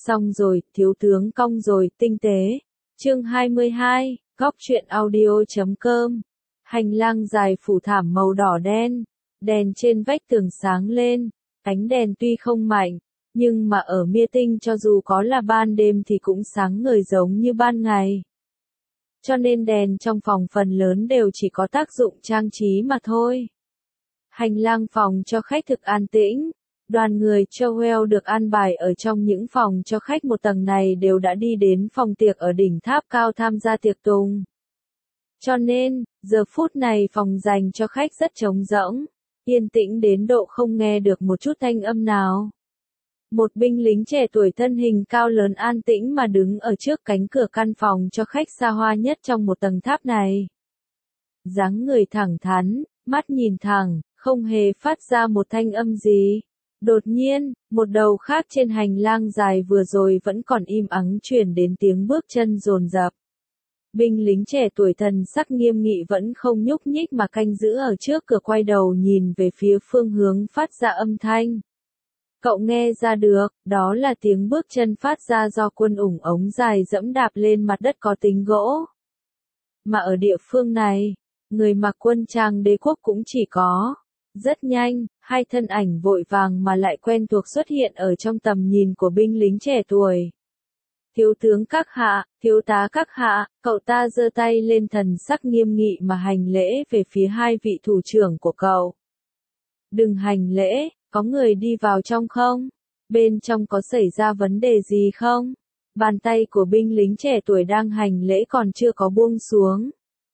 Xong rồi, thiếu tướng cong rồi, tinh tế. Chương 22, góc truyện audio.com. Hành lang dài phủ thảm màu đỏ đen, đèn trên vách tường sáng lên, ánh đèn tuy không mạnh, nhưng mà ở Mia Tinh cho dù có là ban đêm thì cũng sáng ngời giống như ban ngày. Cho nên đèn trong phòng phần lớn đều chỉ có tác dụng trang trí mà thôi. Hành lang phòng cho khách thực an tĩnh. Đoàn người Chowell được an bài ở trong những phòng cho khách một tầng này đều đã đi đến phòng tiệc ở đỉnh tháp cao tham gia tiệc tùng. Cho nên, giờ phút này phòng dành cho khách rất trống rỗng, yên tĩnh đến độ không nghe được một chút thanh âm nào. Một binh lính trẻ tuổi thân hình cao lớn an tĩnh mà đứng ở trước cánh cửa căn phòng cho khách xa hoa nhất trong một tầng tháp này. Dáng người thẳng thắn, mắt nhìn thẳng, không hề phát ra một thanh âm gì. Đột nhiên, một đầu khác trên hành lang dài vừa rồi vẫn còn im ắng truyền đến tiếng bước chân dồn dập. Binh lính trẻ tuổi thần sắc nghiêm nghị vẫn không nhúc nhích mà canh giữ ở trước cửa, quay đầu nhìn về phía phương hướng phát ra âm thanh. Cậu nghe ra được, đó là tiếng bước chân phát ra do quân ủng ống dài dẫm đạp lên mặt đất có tính gỗ. Mà ở địa phương này, người mặc quân trang đế quốc cũng chỉ có. Rất nhanh, hai thân ảnh vội vàng mà lại quen thuộc xuất hiện ở trong tầm nhìn của binh lính trẻ tuổi. Thiếu tướng các hạ, thiếu tá các hạ, cậu ta giơ tay lên thần sắc nghiêm nghị mà hành lễ về phía hai vị thủ trưởng của cậu. Đừng hành lễ, có người đi vào trong không? Bên trong có xảy ra vấn đề gì không? Bàn tay của binh lính trẻ tuổi đang hành lễ còn chưa có buông xuống.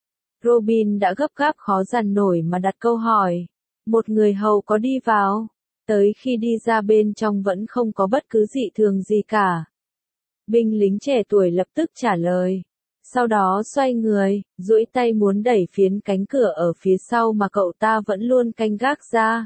Robin đã gấp gáp khó dằn nổi mà đặt câu hỏi. Một người hầu có đi vào, tới khi đi ra bên trong vẫn không có bất cứ dị thường gì cả. Binh lính trẻ tuổi lập tức trả lời. Sau đó xoay người, duỗi tay muốn đẩy phiến cánh cửa ở phía sau mà cậu ta vẫn luôn canh gác ra.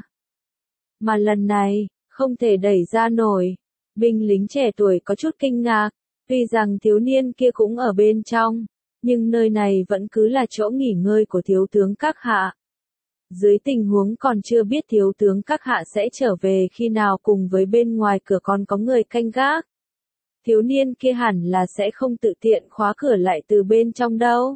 Mà lần này, không thể đẩy ra nổi. Binh lính trẻ tuổi có chút kinh ngạc, tuy rằng thiếu niên kia cũng ở bên trong, nhưng nơi này vẫn cứ là chỗ nghỉ ngơi của thiếu tướng các hạ. Dưới tình huống còn chưa biết thiếu tướng các hạ sẽ trở về khi nào cùng với bên ngoài cửa còn có người canh gác. Thiếu niên kia hẳn là sẽ không tự tiện khóa cửa lại từ bên trong đâu.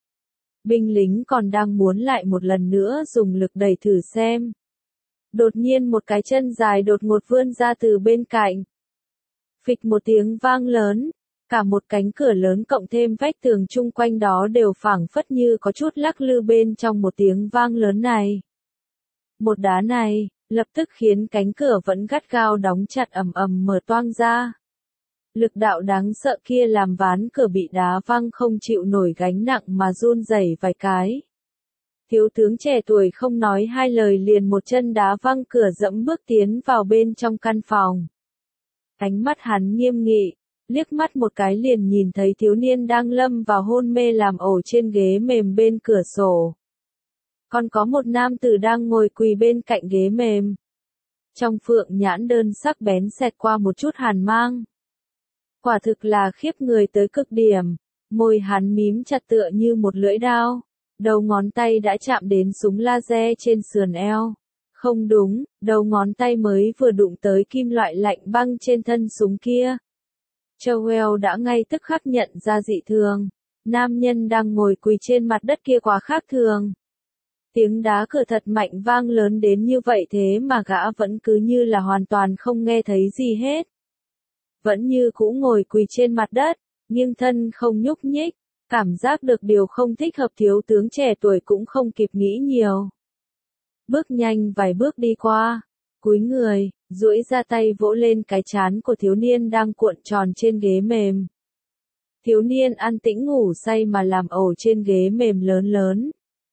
Binh lính còn đang muốn lại một lần nữa dùng lực đẩy thử xem. Đột nhiên một cái chân dài đột ngột vươn ra từ bên cạnh. Phịch một tiếng vang lớn. Cả một cánh cửa lớn cộng thêm vách tường chung quanh đó đều phảng phất như có chút lắc lư bên trong một tiếng vang lớn này. Một đá này, lập tức khiến cánh cửa vẫn gắt gao đóng chặt ầm ầm mở toang ra. Lực đạo đáng sợ kia làm ván cửa bị đá văng không chịu nổi gánh nặng mà run rẩy vài cái. Thiếu tướng trẻ tuổi không nói hai lời liền một chân đá văng cửa dẫm bước tiến vào bên trong căn phòng. Ánh mắt hắn nghiêm nghị. Liếc mắt một cái liền nhìn thấy thiếu niên đang lâm vào hôn mê làm ổ trên ghế mềm bên cửa sổ. Còn có một nam tử đang ngồi quỳ bên cạnh ghế mềm. Trong phượng nhãn đơn sắc bén xẹt qua một chút hàn mang. Quả thực là khiếp người tới cực điểm, môi hắn mím chặt tựa như một lưỡi dao, đầu ngón tay đã chạm đến súng laser trên sườn eo. Không đúng, đầu ngón tay mới vừa đụng tới kim loại lạnh băng trên thân súng kia. Chowell đã ngay tức khắc nhận ra dị thường. Nam nhân đang ngồi quỳ trên mặt đất kia quá khác thường. Tiếng đá cửa thật mạnh vang lớn đến như vậy thế mà gã vẫn cứ như là hoàn toàn không nghe thấy gì hết. Vẫn như cũ ngồi quỳ trên mặt đất, nghiêng thân không nhúc nhích. Cảm giác được điều không thích hợp thiếu tướng trẻ tuổi cũng không kịp nghĩ nhiều. Bước nhanh vài bước đi qua, cúi người, duỗi ra tay vỗ lên cái trán của thiếu niên đang cuộn tròn trên ghế mềm. Thiếu niên an tĩnh ngủ say mà làm ổ trên ghế mềm lớn lớn.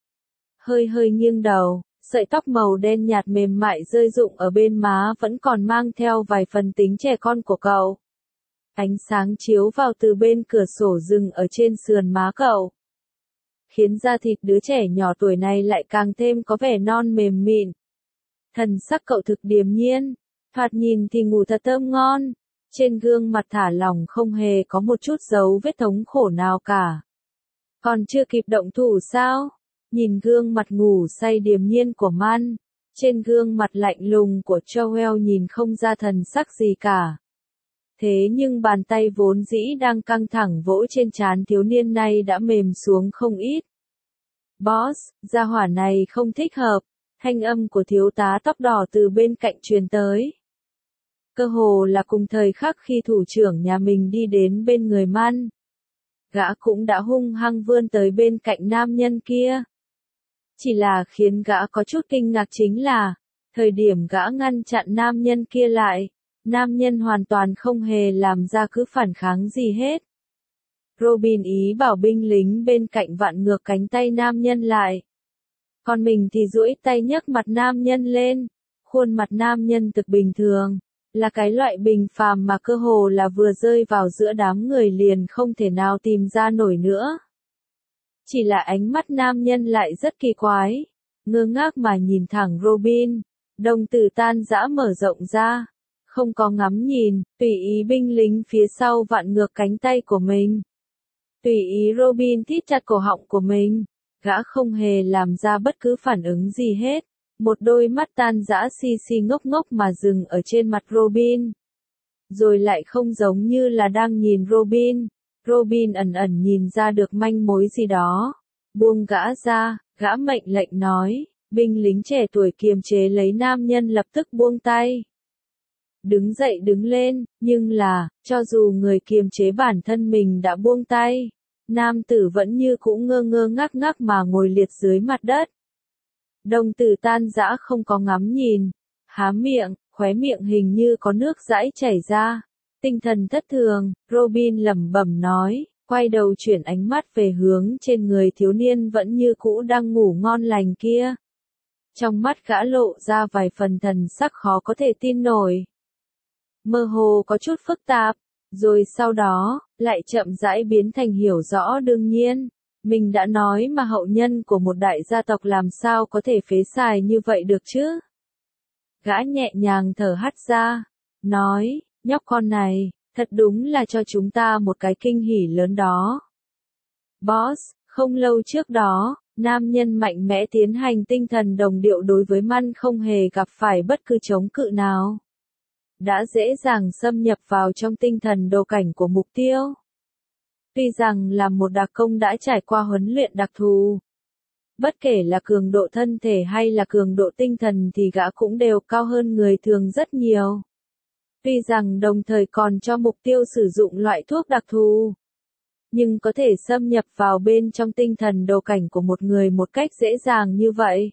Hơi hơi nghiêng đầu, sợi tóc màu đen nhạt mềm mại rơi rụng ở bên má vẫn còn mang theo vài phần tính trẻ con của cậu. Ánh sáng chiếu vào từ bên cửa sổ dừng ở trên sườn má cậu. Khiến da thịt đứa trẻ nhỏ tuổi này lại càng thêm có vẻ non mềm mịn. Thần sắc cậu thực điềm nhiên, thoạt nhìn thì ngủ thật thơm ngon, trên gương mặt thả lỏng không hề có một chút dấu vết thống khổ nào cả. Còn chưa kịp động thủ sao? Nhìn gương mặt ngủ say điềm nhiên của Man, trên gương mặt lạnh lùng của Chowell nhìn không ra thần sắc gì cả. Thế nhưng bàn tay vốn dĩ đang căng thẳng vỗ trên trán thiếu niên này đã mềm xuống không ít. Boss, gia hỏa này không thích hợp, thanh âm của thiếu tá tóc đỏ từ bên cạnh truyền tới. Cơ hồ là cùng thời khắc khi thủ trưởng nhà mình đi đến bên người Man. Gã cũng đã hung hăng vươn tới bên cạnh nam nhân kia. Chỉ là khiến gã có chút kinh ngạc chính là, thời điểm gã ngăn chặn nam nhân kia lại, nam nhân hoàn toàn không hề làm ra cứ phản kháng gì hết. Robin ý bảo binh lính bên cạnh vặn ngược cánh tay nam nhân lại. Còn mình thì duỗi tay nhấc mặt nam nhân lên, khuôn mặt nam nhân thực bình thường, là cái loại bình phàm mà cơ hồ là vừa rơi vào giữa đám người liền không thể nào tìm ra nổi nữa. Chỉ là ánh mắt nam nhân lại rất kỳ quái, ngơ ngác mà nhìn thẳng Robin, đồng tử tan rã mở rộng ra, không có ngắm nhìn, tùy ý binh lính phía sau vặn ngược cánh tay của mình. Tùy ý Robin thít chặt cổ họng của mình, gã không hề làm ra bất cứ phản ứng gì hết, một đôi mắt tan rã si si ngốc ngốc mà dừng ở trên mặt Robin. Rồi lại không giống như là đang nhìn Robin. Robin ẩn ẩn nhìn ra được manh mối gì đó. Buông gã ra, gã mệnh lệnh nói, binh lính trẻ tuổi kiềm chế lấy nam nhân lập tức buông tay. Đứng dậy đứng lên, nhưng là, cho dù người kiềm chế bản thân mình đã buông tay, nam tử vẫn như cũ ngơ ngơ ngác ngác mà ngồi liệt dưới mặt đất. Đồng tử tan rã không có ngắm nhìn, há miệng, khóe miệng hình như có nước dãi chảy ra. Tinh thần thất thường, Robin lẩm bẩm nói, quay đầu chuyển ánh mắt về hướng trên người thiếu niên vẫn như cũ đang ngủ ngon lành kia. Trong mắt gã lộ ra vài phần thần sắc khó có thể tin nổi. Mơ hồ có chút phức tạp, rồi sau đó, lại chậm rãi biến thành hiểu rõ đương nhiên. Mình đã nói mà hậu nhân của một đại gia tộc làm sao có thể phế xài như vậy được chứ? Gã nhẹ nhàng thở hắt ra, nói, nhóc con này, thật đúng là cho chúng ta một cái kinh hỉ lớn đó. Boss, không lâu trước đó, nam nhân mạnh mẽ tiến hành tinh thần đồng điệu đối với Man không hề gặp phải bất cứ chống cự nào. Đã dễ dàng xâm nhập vào trong tinh thần đồ cảnh của mục tiêu. Tuy rằng là một đặc công đã trải qua huấn luyện đặc thù. Bất kể là cường độ thân thể hay là cường độ tinh thần thì gã cũng đều cao hơn người thường rất nhiều. Tuy rằng đồng thời còn cho mục tiêu sử dụng loại thuốc đặc thù. Nhưng có thể xâm nhập vào bên trong tinh thần đồ cảnh của một người một cách dễ dàng như vậy.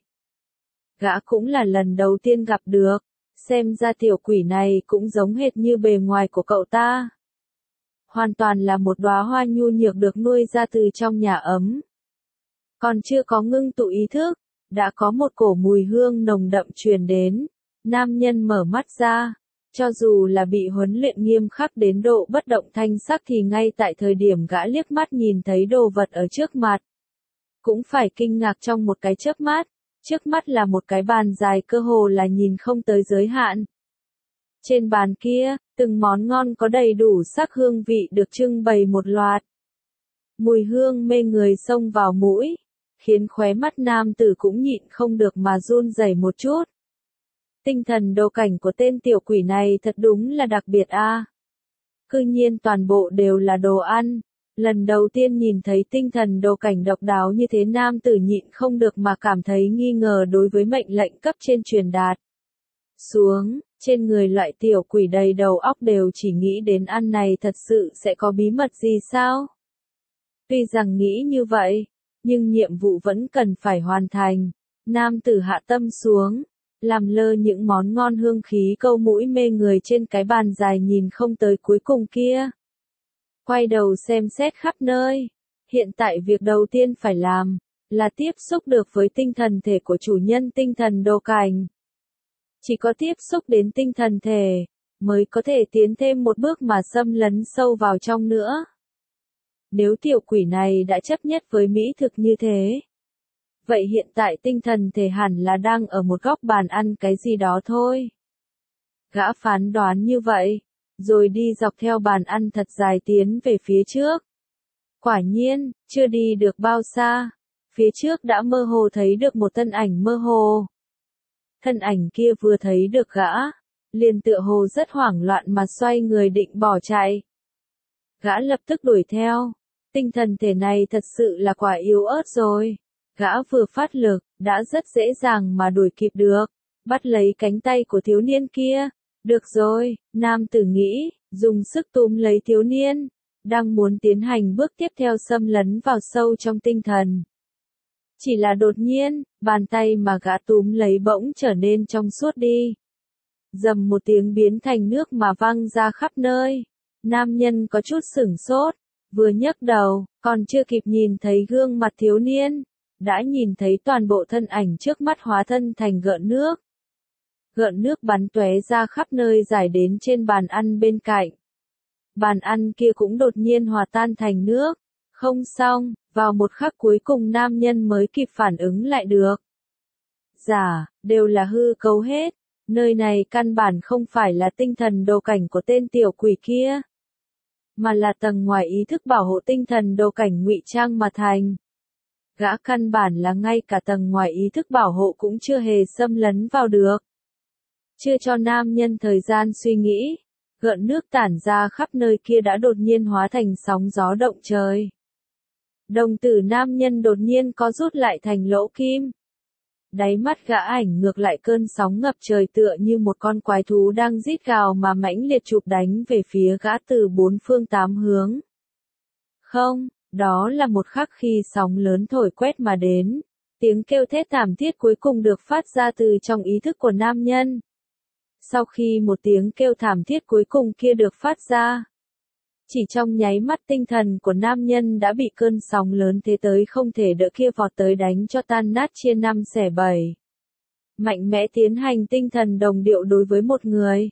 Gã cũng là lần đầu tiên gặp được, xem ra tiểu quỷ này cũng giống hệt như bề ngoài của cậu ta. Hoàn toàn là một đóa hoa nhu nhược được nuôi ra từ trong nhà ấm. Còn chưa có ngưng tụ ý thức, đã có một cổ mùi hương nồng đậm truyền đến. Nam nhân mở mắt ra, cho dù là bị huấn luyện nghiêm khắc đến độ bất động thanh sắc thì ngay tại thời điểm gã liếc mắt nhìn thấy đồ vật ở trước mặt, cũng phải kinh ngạc trong một cái chớp mắt. Trước mắt là một cái bàn dài cơ hồ là nhìn không tới giới hạn. Trên bàn kia, từng món ngon có đầy đủ sắc hương vị được trưng bày một loạt. Mùi hương mê người xông vào mũi, khiến khóe mắt nam tử cũng nhịn không được mà run rẩy một chút. Tinh thần đồ cảnh của tên tiểu quỷ này thật đúng là đặc biệt a. Cư nhiên toàn bộ đều là đồ ăn. Lần đầu tiên nhìn thấy tinh thần đồ cảnh độc đáo như thế nam tử nhịn không được mà cảm thấy nghi ngờ đối với mệnh lệnh cấp trên truyền đạt. Xuống, trên người loại tiểu quỷ đầy đầu óc đều chỉ nghĩ đến ăn này thật sự sẽ có bí mật gì sao? Tuy rằng nghĩ như vậy, nhưng nhiệm vụ vẫn cần phải hoàn thành. Nam tử hạ tâm xuống, làm lơ những món ngon hương khí câu mũi mê người trên cái bàn dài nhìn không tới cuối cùng kia. Quay đầu xem xét khắp nơi. Hiện tại việc đầu tiên phải làm, là tiếp xúc được với tinh thần thể của chủ nhân tinh thần đồ cảnh. Chỉ có tiếp xúc đến tinh thần thể, mới có thể tiến thêm một bước mà xâm lấn sâu vào trong nữa. Nếu tiểu quỷ này đã chấp nhất với mỹ thực như thế, vậy hiện tại tinh thần thể hẳn là đang ở một góc bàn ăn cái gì đó thôi. Gã phán đoán như vậy, rồi đi dọc theo bàn ăn thật dài tiến về phía trước. Quả nhiên, chưa đi được bao xa, phía trước đã mơ hồ thấy được một thân ảnh mơ hồ. Thân ảnh kia vừa thấy được gã, liền tựa hồ rất hoảng loạn mà xoay người định bỏ chạy. Gã lập tức đuổi theo. Tinh thần thể này thật sự là quả yếu ớt rồi. Gã vừa phát lực, đã rất dễ dàng mà đuổi kịp được. Bắt lấy cánh tay của thiếu niên kia. Được rồi, nam tử nghĩ, dùng sức túm lấy thiếu niên. Đang muốn tiến hành bước tiếp theo xâm lấn vào sâu trong tinh thần. Chỉ là đột nhiên, bàn tay mà gã túm lấy bỗng trở nên trong suốt đi. Dầm một tiếng biến thành nước mà văng ra khắp nơi. Nam nhân có chút sửng sốt, vừa nhấc đầu, còn chưa kịp nhìn thấy gương mặt thiếu niên, đã nhìn thấy toàn bộ thân ảnh trước mắt hóa thân thành gợn nước. Gợn nước bắn tóe ra khắp nơi rải đến trên bàn ăn bên cạnh. Bàn ăn kia cũng đột nhiên hòa tan thành nước. Không xong, vào một khắc cuối cùng nam nhân mới kịp phản ứng lại được. Giả, đều là hư cấu hết. Nơi này căn bản không phải là tinh thần đồ cảnh của tên tiểu quỷ kia, mà là tầng ngoài ý thức bảo hộ tinh thần đồ cảnh ngụy trang mà thành. Gã căn bản là ngay cả tầng ngoài ý thức bảo hộ cũng chưa hề xâm lấn vào được. Chưa cho nam nhân thời gian suy nghĩ, gợn nước tản ra khắp nơi kia đã đột nhiên hóa thành sóng gió động trời. Đồng tử nam nhân đột nhiên có rút lại thành lỗ kim. Đáy mắt gã ảnh ngược lại cơn sóng ngập trời tựa như một con quái thú đang rít gào mà mãnh liệt chụp đánh về phía gã từ bốn phương tám hướng. Không, đó là một khắc khi sóng lớn thổi quét mà đến. Tiếng kêu thét thảm thiết cuối cùng được phát ra từ trong ý thức của nam nhân. Sau khi một tiếng kêu thảm thiết cuối cùng kia được phát ra, chỉ trong nháy mắt tinh thần của nam nhân đã bị cơn sóng lớn thế tới không thể đỡ kia vọt tới đánh cho tan nát chia năm xẻ bảy. Mạnh mẽ tiến hành tinh thần đồng điệu đối với một người.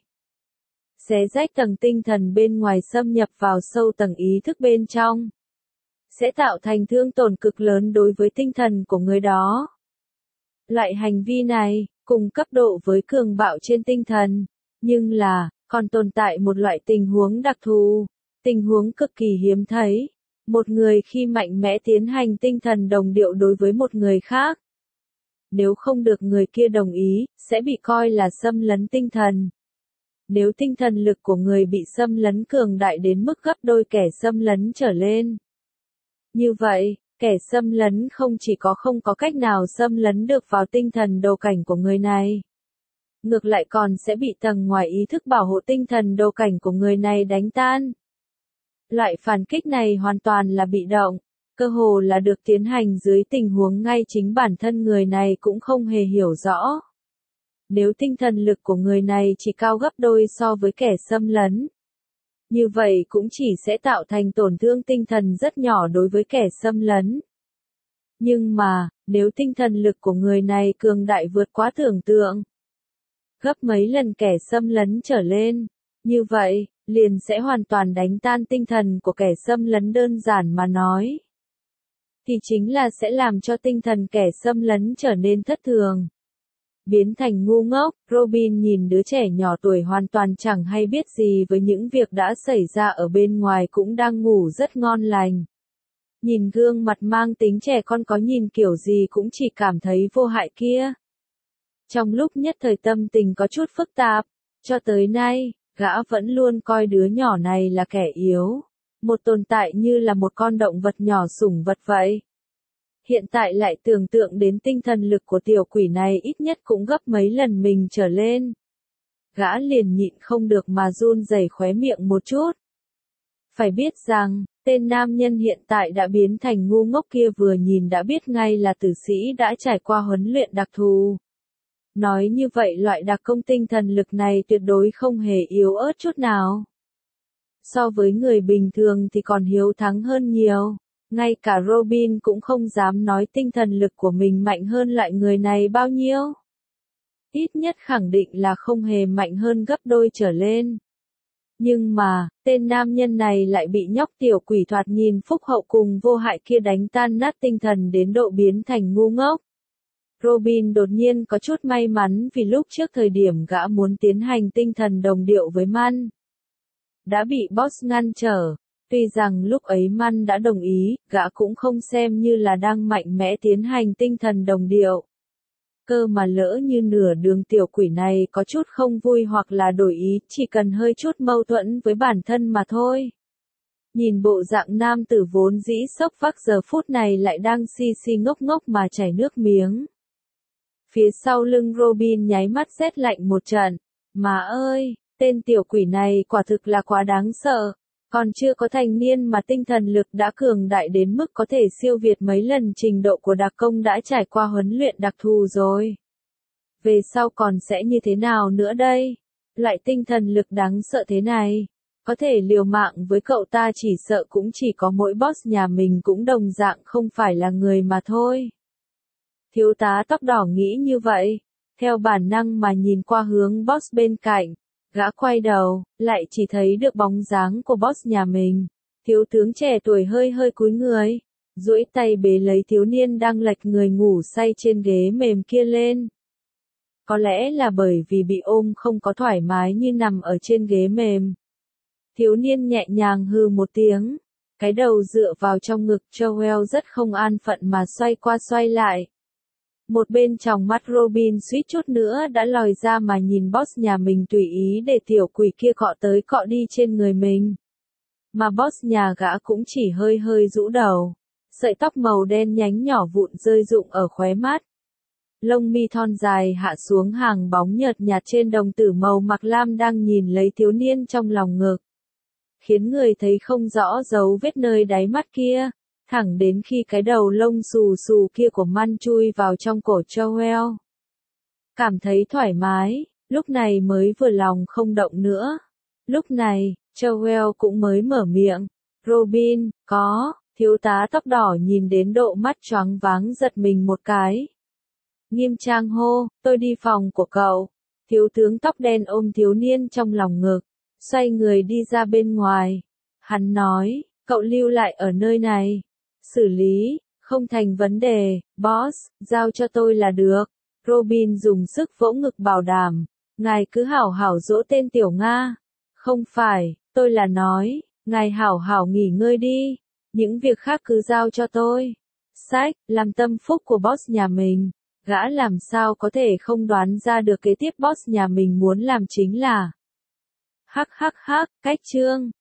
Xé rách tầng tinh thần bên ngoài xâm nhập vào sâu tầng ý thức bên trong. Sẽ tạo thành thương tổn cực lớn đối với tinh thần của người đó. Loại hành vi này, cùng cấp độ với cường bạo trên tinh thần, nhưng là, còn tồn tại một loại tình huống đặc thù. Tình huống cực kỳ hiếm thấy. Một người khi mạnh mẽ tiến hành tinh thần đồng điệu đối với một người khác. Nếu không được người kia đồng ý, sẽ bị coi là xâm lấn tinh thần. Nếu tinh thần lực của người bị xâm lấn cường đại đến mức gấp đôi kẻ xâm lấn trở lên. Như vậy, kẻ xâm lấn không chỉ không có cách nào xâm lấn được vào tinh thần đồ cảnh của người này. Ngược lại còn sẽ bị tầng ngoài ý thức bảo hộ tinh thần đồ cảnh của người này đánh tan. Loại phản kích này hoàn toàn là bị động, cơ hồ là được tiến hành dưới tình huống ngay chính bản thân người này cũng không hề hiểu rõ. Nếu tinh thần lực của người này chỉ cao gấp đôi so với kẻ xâm lấn, như vậy cũng chỉ sẽ tạo thành tổn thương tinh thần rất nhỏ đối với kẻ xâm lấn. Nhưng mà, nếu tinh thần lực của người này cường đại vượt quá tưởng tượng, gấp mấy lần kẻ xâm lấn trở lên, như vậy, liền sẽ hoàn toàn đánh tan tinh thần của kẻ xâm lấn đơn giản mà nói. Thì chính là sẽ làm cho tinh thần kẻ xâm lấn trở nên thất thường. Biến thành ngu ngốc, Robin nhìn đứa trẻ nhỏ tuổi hoàn toàn chẳng hay biết gì với những việc đã xảy ra ở bên ngoài cũng đang ngủ rất ngon lành. Nhìn gương mặt mang tính trẻ con có nhìn kiểu gì cũng chỉ cảm thấy vô hại kia. Trong lúc nhất thời tâm tình có chút phức tạp, cho tới nay, gã vẫn luôn coi đứa nhỏ này là kẻ yếu, một tồn tại như là một con động vật nhỏ sủng vật vậy. Hiện tại lại tưởng tượng đến tinh thần lực của tiểu quỷ này ít nhất cũng gấp mấy lần mình trở lên. Gã liền nhịn không được mà run rẩy khóe miệng một chút. Phải biết rằng, tên nam nhân hiện tại đã biến thành ngu ngốc kia vừa nhìn đã biết ngay là tử sĩ đã trải qua huấn luyện đặc thù. Nói như vậy loại đặc công tinh thần lực này tuyệt đối không hề yếu ớt chút nào. So với người bình thường thì còn hiếu thắng hơn nhiều. Ngay cả Robin cũng không dám nói tinh thần lực của mình mạnh hơn loại người này bao nhiêu. Ít nhất khẳng định là không hề mạnh hơn gấp đôi trở lên. Nhưng mà, tên nam nhân này lại bị nhóc tiểu quỷ thoạt nhìn phúc hậu cùng vô hại kia đánh tan nát tinh thần đến độ biến thành ngu ngốc. Robin đột nhiên có chút may mắn vì lúc trước thời điểm gã muốn tiến hành tinh thần đồng điệu với Man, đã bị boss ngăn trở. Tuy rằng lúc ấy Man đã đồng ý, gã cũng không xem như là đang mạnh mẽ tiến hành tinh thần đồng điệu. Cơ mà lỡ như nửa đường tiểu quỷ này có chút không vui hoặc là đổi ý, chỉ cần hơi chút mâu thuẫn với bản thân mà thôi. Nhìn bộ dạng nam tử vốn dĩ sốc vác giờ phút này lại đang si si ngốc ngốc mà chảy nước miếng. Phía sau lưng Robin nháy mắt rét lạnh một trận. Mà ơi, tên tiểu quỷ này quả thực là quá đáng sợ. Còn chưa có thành niên mà tinh thần lực đã cường đại đến mức có thể siêu việt mấy lần trình độ của đặc công đã trải qua huấn luyện đặc thù rồi. Về sau còn sẽ như thế nào nữa đây? Loại tinh thần lực đáng sợ thế này. Có thể liều mạng với cậu ta chỉ sợ cũng chỉ có mỗi boss nhà mình cũng đồng dạng không phải là người mà thôi. Thiếu tá tóc đỏ nghĩ như vậy. Theo bản năng mà nhìn qua hướng boss bên cạnh. Gã quay đầu, lại chỉ thấy được bóng dáng của boss nhà mình. Thiếu tướng trẻ tuổi hơi hơi cúi người, duỗi tay bế lấy thiếu niên đang lệch người ngủ say trên ghế mềm kia lên. Có lẽ là bởi vì bị ôm không có thoải mái như nằm ở trên ghế mềm. Thiếu niên nhẹ nhàng hừ một tiếng, cái đầu dựa vào trong ngực Joel rất không an phận mà xoay qua xoay lại. Một bên tròng mắt Robin suýt chút nữa đã lòi ra mà nhìn boss nhà mình tùy ý để tiểu quỷ kia cọ tới cọ đi trên người mình. Mà boss nhà gã cũng chỉ hơi hơi rũ đầu. Sợi tóc màu đen nhánh nhỏ vụn rơi rụng ở khóe mắt. Lông mi thon dài hạ xuống hàng bóng nhợt nhạt trên đồng tử màu mặc lam đang nhìn lấy thiếu niên trong lòng ngực. Khiến người thấy không rõ dấu vết nơi đáy mắt kia. Thẳng đến khi cái đầu lông xù xù kia của man chui vào trong cổ Joel. Cảm thấy thoải mái, lúc này mới vừa lòng không động nữa. Lúc này, Joel cũng mới mở miệng. Robin, có, thiếu tá tóc đỏ nhìn đến độ mắt choáng váng giật mình một cái. Nghiêm trang hô, tôi đi phòng của cậu. Thiếu tướng tóc đen ôm thiếu niên trong lòng ngực, xoay người đi ra bên ngoài. Hắn nói, cậu lưu lại ở nơi này. Xử lý, không thành vấn đề, boss, giao cho tôi là được. Robin dùng sức vỗ ngực bảo đảm, ngài cứ hảo hảo dỗ tên tiểu Nga. Không phải, tôi là nói, ngài hảo hảo nghỉ ngơi đi, những việc khác cứ giao cho tôi. Sách, làm tâm phúc của boss nhà mình, gã làm sao có thể không đoán ra được kế tiếp boss nhà mình muốn làm chính là. Hắc, cách chương.